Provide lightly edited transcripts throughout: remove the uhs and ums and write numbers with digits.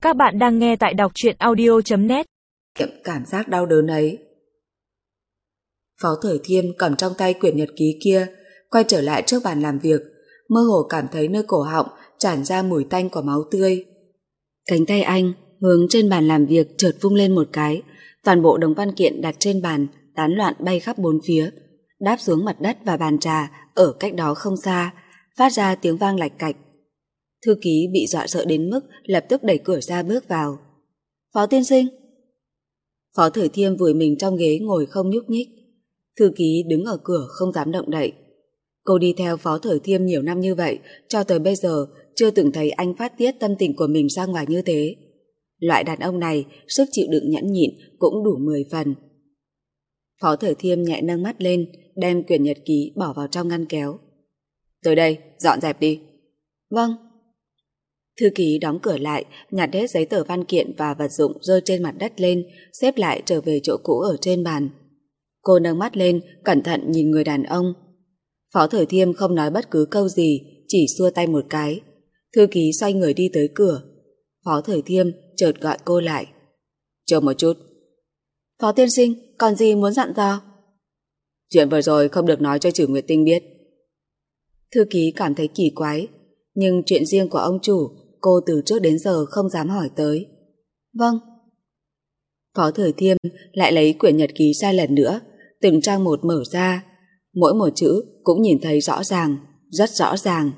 Các bạn đang nghe tại đọc truyện audio.net. Cảm giác đau đớn ấy. Phó Thời Thiêm cầm trong tay quyển nhật ký kia, quay trở lại trước bàn làm việc, mơ hồ cảm thấy nơi cổ họng tràn ra mùi tanh của máu tươi. Cánh tay anh hướng trên bàn làm việc chợt vung lên một cái, toàn bộ đống văn kiện đặt trên bàn tán loạn bay khắp bốn phía, đáp xuống mặt đất và bàn trà ở cách đó không xa, phát ra tiếng vang lạch cạch. Thư ký bị dọa sợ đến mức lập tức đẩy cửa ra bước vào. Phó tiên sinh. Phó Thời Thiêm vùi mình trong ghế ngồi không nhúc nhích. Thư ký đứng ở cửa không dám động đậy. Cô đi theo Phó Thời Thiêm nhiều năm như vậy, cho tới bây giờ chưa từng thấy anh phát tiết tâm tình của mình ra ngoài như thế. Loại đàn ông này sức chịu đựng nhẫn nhịn cũng đủ 10 phần. Phó Thời Thiêm nhẹ nâng mắt lên, đem quyển nhật ký bỏ vào trong ngăn kéo. Tới đây, dọn dẹp đi. Vâng. Thư ký đóng cửa lại, nhặt hết giấy tờ văn kiện và vật dụng rơi trên mặt đất lên, xếp lại trở về chỗ cũ ở trên bàn. Cô nâng mắt lên, cẩn thận nhìn người đàn ông. Phó Thời Thiêm không nói bất cứ câu gì, chỉ xua tay một cái. Thư ký xoay người đi tới cửa. Phó Thời Thiêm chợt gọi cô lại. Chờ một chút. Phó tiên sinh, còn gì muốn dặn dò? Chuyện vừa rồi không được nói cho Trử Nguyệt Tinh biết. Thư ký cảm thấy kỳ quái, nhưng chuyện riêng của ông chủ cô từ trước đến giờ không dám hỏi tới. Vâng. Phó Thời Thiêm lại lấy quyển nhật ký ra lần nữa, từng trang một mở ra, mỗi một chữ cũng nhìn thấy rõ ràng, rất rõ ràng.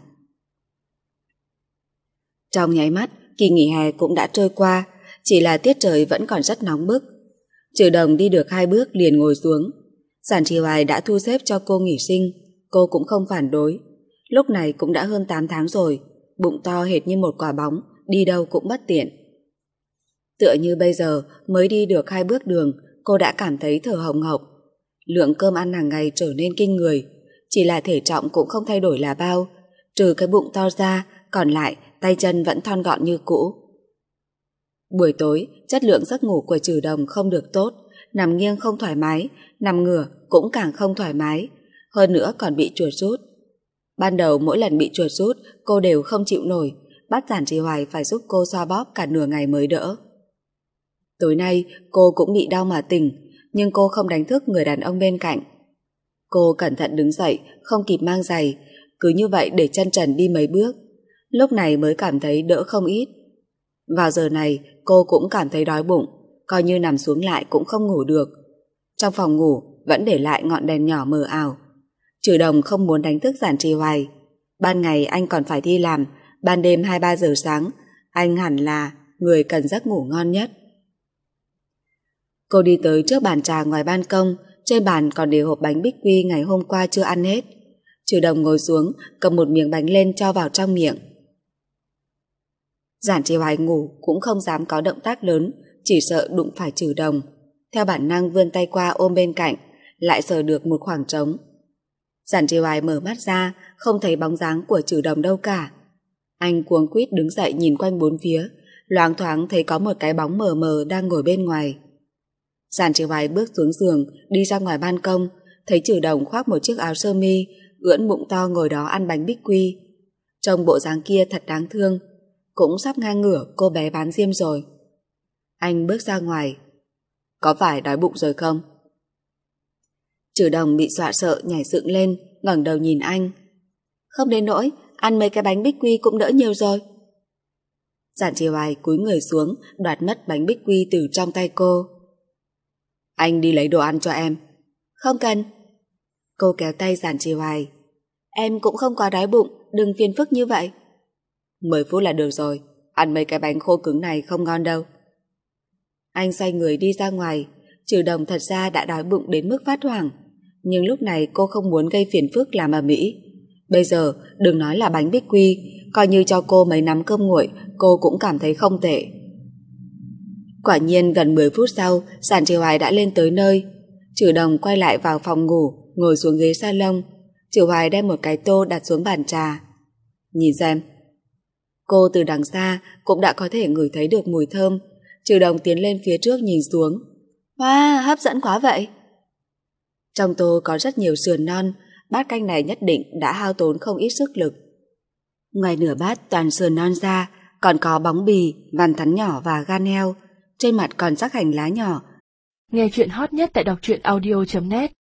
Trong nháy mắt, kỳ nghỉ hè cũng đã trôi qua, chỉ là tiết trời vẫn còn rất nóng bức. Trừ Đồng đi được 2 bước liền ngồi xuống. Giản Trì Hoài đã thu xếp cho cô nghỉ sinh, cô cũng không phản đối. Lúc này cũng đã hơn 8 tháng rồi, bụng to hệt như một quả bóng, đi đâu cũng bất tiện. Tựa như bây giờ mới đi được 2 bước đường, cô đã cảm thấy thở hồng hộc. Lượng cơm ăn hàng ngày trở nên kinh người, chỉ là thể trọng cũng không thay đổi là bao, trừ cái bụng to ra, còn lại tay chân vẫn thon gọn như cũ. Buổi tối, chất lượng giấc ngủ của Trừ Đồng không được tốt, nằm nghiêng không thoải mái, nằm ngửa cũng càng không thoải mái, hơn nữa còn bị chuột rút. Ban đầu mỗi lần bị chuột rút, cô đều không chịu nổi, bắt Giản Trì Hoài phải giúp cô xoa bóp cả nửa ngày mới đỡ. Tối nay cô cũng bị đau mà tỉnh, nhưng cô không đánh thức người đàn ông bên cạnh. Cô cẩn thận đứng dậy, không kịp mang giày, cứ như vậy để chân trần đi mấy bước. Lúc này mới cảm thấy đỡ không ít. Vào giờ này cô cũng cảm thấy đói bụng, coi như nằm xuống lại cũng không ngủ được. Trong phòng ngủ vẫn để lại ngọn đèn nhỏ mờ ảo. Trừ Đồng không muốn đánh thức Giản Trì Hoài. Ban ngày anh còn phải đi làm, ban đêm 2-3 giờ sáng anh hẳn là người cần giấc ngủ ngon nhất. Cô đi tới trước bàn trà ngoài ban công, trên bàn còn để hộp bánh bích quy ngày hôm qua chưa ăn hết. Trừ Đồng ngồi xuống, cầm một miếng bánh lên cho vào trong miệng. Giản Trì Hoài ngủ cũng không dám có động tác lớn, chỉ sợ đụng phải Trừ Đồng. Theo bản năng vươn tay qua ôm bên cạnh, lại sờ được một khoảng trống. Giản Trì Hoài mở mắt ra, không thấy bóng dáng của Trừ Đồng đâu cả. Anh cuống quýt đứng dậy nhìn quanh bốn phía, loáng thoáng thấy có một cái bóng mờ mờ đang ngồi bên ngoài. Giản Trì Hoài bước xuống giường, đi ra ngoài ban công, thấy Trừ Đồng khoác một chiếc áo sơ mi, ưỡn bụng to ngồi đó ăn bánh bích quy. Trông bộ dáng kia thật đáng thương, cũng sắp ngang ngửa cô bé bán diêm rồi. Anh bước ra ngoài. Có phải đói bụng rồi không? Trừ Đồng bị dọa sợ nhảy dựng lên, ngẩng đầu nhìn anh. Không đến nỗi, ăn mấy cái bánh bích quy cũng đỡ nhiều rồi. Giản Trì Hoài cúi người xuống, đoạt mất bánh bích quy từ trong tay cô. Anh đi lấy đồ ăn cho em. Không cần. Cô kéo tay Giản Trì Hoài. Em cũng không quá đói bụng, đừng phiền phức như vậy. 10 phút là được rồi, ăn mấy cái bánh khô cứng này không ngon đâu. Anh xoay người đi ra ngoài. Trừ Đồng thật ra đã đói bụng đến mức phát hoảng, nhưng lúc này cô không muốn gây phiền phức làm ầm ĩ. Bây giờ đừng nói là bánh bích quy, coi như cho cô mấy nắm cơm nguội cô cũng cảm thấy không tệ. Quả nhiên gần 10 phút sau, Giản Trì Hoài đã lên tới nơi. Trừ Đồng quay lại vào phòng ngủ, ngồi xuống ghế salon. Trừ Hoài đem một cái tô đặt xuống bàn trà. Nhìn xem. Cô từ đằng xa cũng đã có thể ngửi thấy được mùi thơm. Trừ Đồng tiến lên phía trước nhìn xuống. Wow, hấp dẫn quá vậy. Trong tô có rất nhiều sườn non, bát canh này nhất định đã hao tốn không ít sức lực. Ngoài nửa bát toàn sườn non ra, còn có bóng bì, vằn thắn nhỏ và gan heo. Trên mặt còn rắc hành lá nhỏ. Nghe chuyện hot nhất tại đọc truyện audio.net